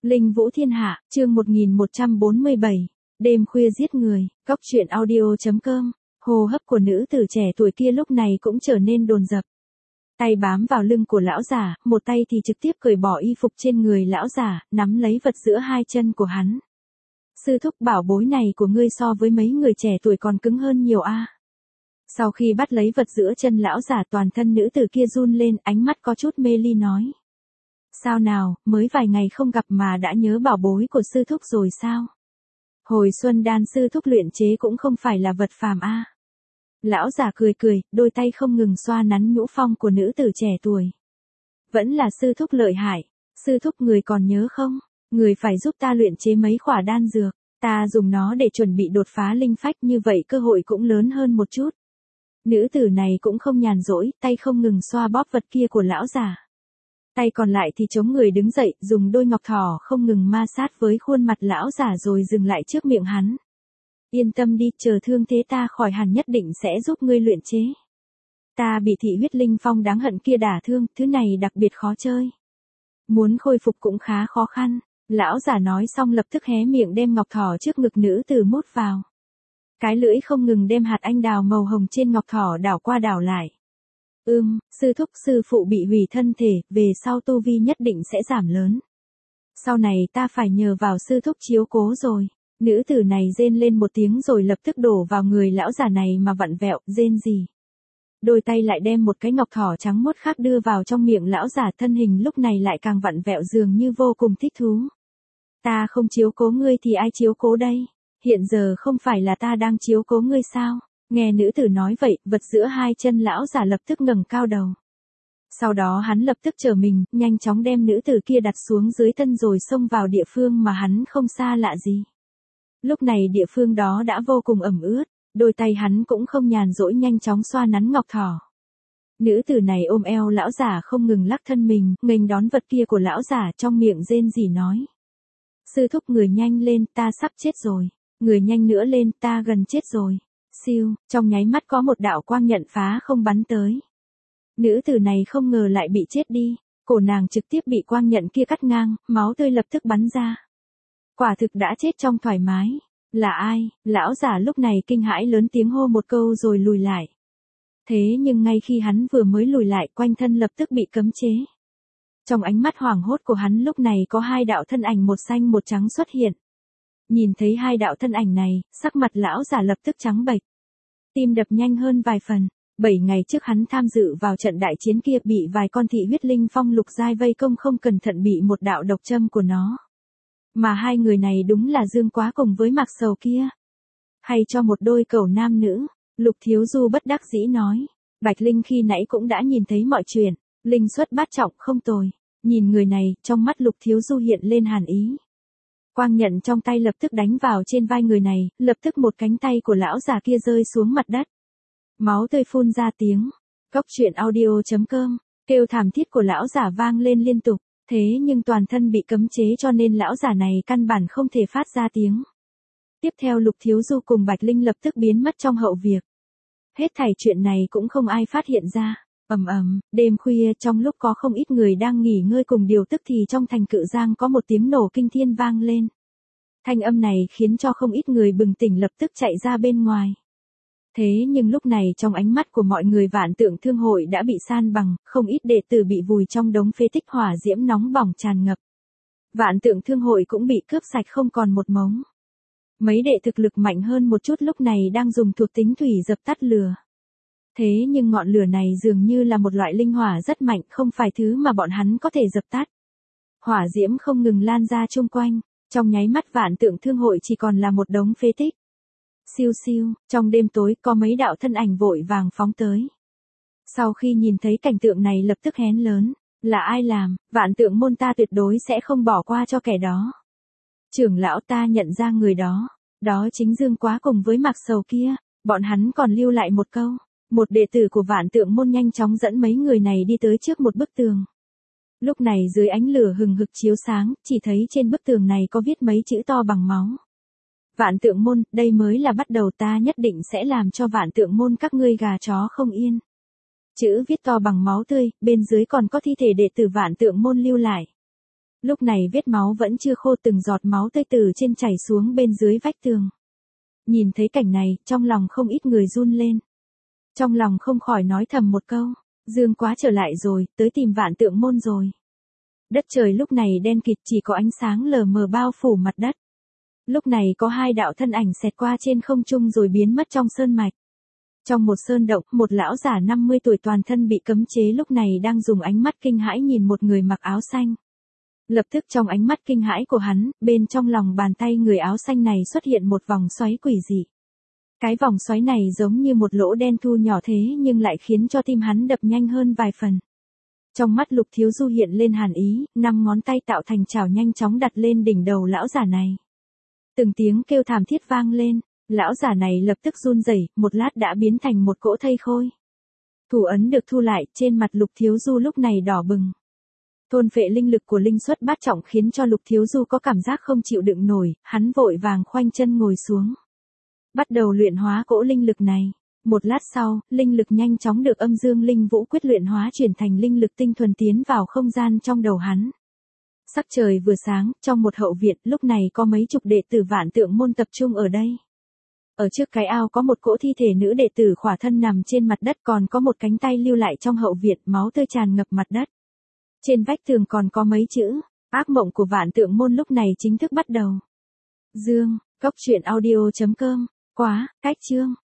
Linh Vũ Thiên Hạ, chương 1147, đêm khuya giết người, Cóc truyện audio.com, hô hấp của nữ tử trẻ tuổi kia lúc này cũng trở nên dồn dập. Tay bám vào lưng của lão giả, một tay thì trực tiếp cởi bỏ y phục trên người lão giả, nắm lấy vật giữa hai chân của hắn. Sư thúc, bảo bối này của ngươi so với mấy người trẻ tuổi còn cứng hơn nhiều a. Sau khi bắt lấy vật giữa chân lão giả, toàn thân nữ tử kia run lên, ánh mắt có chút mê ly nói. Sao nào, mới vài ngày không gặp mà đã nhớ bảo bối của sư thúc rồi sao? Hồi xuân đan sư thúc luyện chế cũng không phải là vật phàm a. Lão giả cười cười, đôi tay không ngừng xoa nắn nhũ phong của nữ tử trẻ tuổi. Vẫn là sư thúc lợi hại, sư thúc người còn nhớ không? Người phải giúp ta luyện chế mấy khỏa đan dược, ta dùng nó để chuẩn bị đột phá linh phách, như vậy cơ hội cũng lớn hơn một chút. Nữ tử này cũng không nhàn rỗi, tay không ngừng xoa bóp vật kia của lão giả. Tay còn lại thì chống người đứng dậy, dùng đôi ngọc thỏ không ngừng ma sát với khuôn mặt lão giả rồi dừng lại trước miệng hắn. Yên tâm đi, chờ thương thế ta khỏi hẳn nhất định sẽ giúp ngươi luyện chế. Ta bị thị huyết linh phong đáng hận kia đả thương, thứ này đặc biệt khó chơi. Muốn khôi phục cũng khá khó khăn. Lão giả nói xong lập tức hé miệng đem ngọc thỏ trước ngực nữ tử mút vào. Cái lưỡi không ngừng đem hạt anh đào màu hồng trên ngọc thỏ đảo qua đảo lại. Sư thúc, sư phụ bị hủy thân thể, về sau tu vi nhất định sẽ giảm lớn. Sau này ta phải nhờ vào sư thúc chiếu cố rồi. Nữ tử này rên lên một tiếng rồi lập tức đổ vào người lão giả này mà vặn vẹo, rên gì. Đôi tay lại đem một cái ngọc thỏ trắng muốt khác đưa vào trong miệng lão giả, thân hình lúc này lại càng vặn vẹo dường như vô cùng thích thú. Ta không chiếu cố ngươi thì ai chiếu cố đây? Hiện giờ không phải là ta đang chiếu cố ngươi sao? Nghe nữ tử nói vậy, vật giữa hai chân lão giả lập tức ngẩng cao đầu. Sau đó hắn lập tức trở mình, nhanh chóng đem nữ tử kia đặt xuống dưới thân rồi xông vào địa phương mà hắn không xa lạ gì. Lúc này địa phương đó đã vô cùng ẩm ướt, đôi tay hắn cũng không nhàn rỗi nhanh chóng xoa nắn ngọc thỏ. Nữ tử này ôm eo lão giả không ngừng lắc thân mình, nghênh đón vật kia của lão giả, trong miệng rên rỉ nói. Sư thúc, người nhanh lên, ta sắp chết rồi. Người nhanh nữa lên, ta gần chết rồi. Siêu, trong nháy mắt có một đạo quang nhận phá không bắn tới. Nữ tử này không ngờ lại bị chết đi, cổ nàng trực tiếp bị quang nhận kia cắt ngang, máu tươi lập tức bắn ra. Quả thực đã chết trong thoải mái. Là ai? Lão giả lúc này kinh hãi lớn tiếng hô một câu rồi lùi lại. Thế nhưng ngay khi hắn vừa mới lùi lại, quanh thân lập tức bị cấm chế. Trong ánh mắt hoảng hốt của hắn lúc này có hai đạo thân ảnh một xanh một trắng xuất hiện. Nhìn thấy hai đạo thân ảnh này, sắc mặt lão giả lập tức trắng bệch. Tim đập nhanh hơn vài phần. 7 ngày trước hắn tham dự vào trận đại chiến kia, bị vài con thị huyết linh phong lục giai vây công, không cẩn thận bị một đạo độc châm của nó. Mà hai người này đúng là Dương Quá cùng với Mạc Sầu kia. Hay cho một đôi cẩu nam nữ. Lục Thiếu Du bất đắc dĩ nói. Bạch Linh khi nãy cũng đã nhìn thấy mọi chuyện. Linh xuất bát trọng không tồi. Nhìn người này, trong mắt Lục Thiếu Du hiện lên hàn ý. Quang nhận trong tay lập tức đánh vào trên vai người này, lập tức một cánh tay của lão già kia rơi xuống mặt đất. Máu tươi phun ra tiếng. Cóc truyện audio.com, kêu thảm thiết của lão giả vang lên liên tục, thế nhưng toàn thân bị cấm chế cho nên lão giả này căn bản không thể phát ra tiếng. Tiếp theo Lục Thiếu Du cùng Bạch Linh lập tức biến mất trong hậu việc. Hết thảy chuyện này cũng không ai phát hiện ra. Đêm khuya trong lúc có không ít người đang nghỉ ngơi cùng điều tức thì trong thành Cự Giang có một tiếng nổ kinh thiên vang lên. Thanh âm này khiến cho không ít người bừng tỉnh lập tức chạy ra bên ngoài. Thế nhưng lúc này trong ánh mắt của mọi người Vạn Tượng Thương Hội đã bị san bằng, không ít đệ tử bị vùi trong đống phế tích hỏa diễm nóng bỏng tràn ngập. Vạn Tượng Thương Hội cũng bị cướp sạch không còn một mống. Mấy đệ thực lực mạnh hơn một chút lúc này đang dùng thuộc tính thủy dập tắt lửa. Thế nhưng ngọn lửa này dường như là một loại linh hỏa rất mạnh, không phải thứ mà bọn hắn có thể dập tắt. Hỏa diễm không ngừng lan ra chung quanh, trong nháy mắt Vạn Tượng Thương Hội chỉ còn là một đống phế tích. Siêu siêu, trong đêm tối có mấy đạo thân ảnh vội vàng phóng tới. Sau khi nhìn thấy cảnh tượng này lập tức hét lớn, là ai làm, Vạn Tượng môn ta tuyệt đối sẽ không bỏ qua cho kẻ đó. Trưởng lão, ta nhận ra người đó, đó chính Dương Quá cùng với Mạc Sầu kia, bọn hắn còn lưu lại một câu. Một đệ tử của Vạn Tượng môn nhanh chóng dẫn mấy người này đi tới trước một bức tường. Lúc này dưới ánh lửa hừng hực chiếu sáng, chỉ thấy trên bức tường này có viết mấy chữ to bằng máu. Vạn Tượng môn, đây mới là bắt đầu, ta nhất định sẽ làm cho Vạn Tượng môn các ngươi gà chó không yên. Chữ viết to bằng máu tươi, bên dưới còn có thi thể đệ tử Vạn Tượng môn lưu lại. Lúc này vết máu vẫn chưa khô, từng giọt máu tươi từ trên chảy xuống bên dưới vách tường. Nhìn thấy cảnh này, trong lòng không ít người run lên. Trong lòng không khỏi nói thầm một câu, Dương Quá trở lại rồi, tới tìm Vạn Tượng Môn rồi. Đất trời lúc này đen kịt, chỉ có ánh sáng lờ mờ bao phủ mặt đất. Lúc này có hai đạo thân ảnh xẹt qua trên không trung rồi biến mất trong sơn mạch. Trong một sơn động, một lão giả 50 tuổi toàn thân bị cấm chế lúc này đang dùng ánh mắt kinh hãi nhìn một người mặc áo xanh. Lập tức trong ánh mắt kinh hãi của hắn, bên trong lòng bàn tay người áo xanh này xuất hiện một vòng xoáy quỷ dị. Cái vòng xoáy này giống như một lỗ đen thu nhỏ thế nhưng lại khiến cho tim hắn đập nhanh hơn vài phần. Trong mắt Lục Thiếu Du hiện lên hàn ý, 5 ngón tay tạo thành chảo nhanh chóng đặt lên đỉnh đầu lão giả này. Từng tiếng kêu thảm thiết vang lên, lão giả này lập tức run rẩy, một lát đã biến thành một cỗ thây khôi. Thủ ấn được thu lại, trên mặt Lục Thiếu Du lúc này đỏ bừng. Thôn phệ linh lực của linh xuất bát trọng khiến cho Lục Thiếu Du có cảm giác không chịu đựng nổi, hắn vội vàng khoanh chân ngồi xuống. Bắt đầu luyện hóa cỗ linh lực này. Một lát sau, linh lực nhanh chóng được âm dương linh vũ quyết luyện hóa chuyển thành linh lực tinh thuần tiến vào không gian trong đầu hắn. Sắc trời vừa sáng, trong một hậu viện lúc này có mấy chục đệ tử Vạn Tượng Môn tập trung ở đây. Ở trước cái ao có một cỗ thi thể nữ đệ tử khỏa thân nằm trên mặt đất, còn có một cánh tay lưu lại trong hậu viện, máu tươi tràn ngập mặt đất. Trên vách tường còn có mấy chữ, ác mộng của Vạn Tượng Môn lúc này chính thức bắt đầu. Dương, Cốc Truyện Audio.com, quá, cách chương.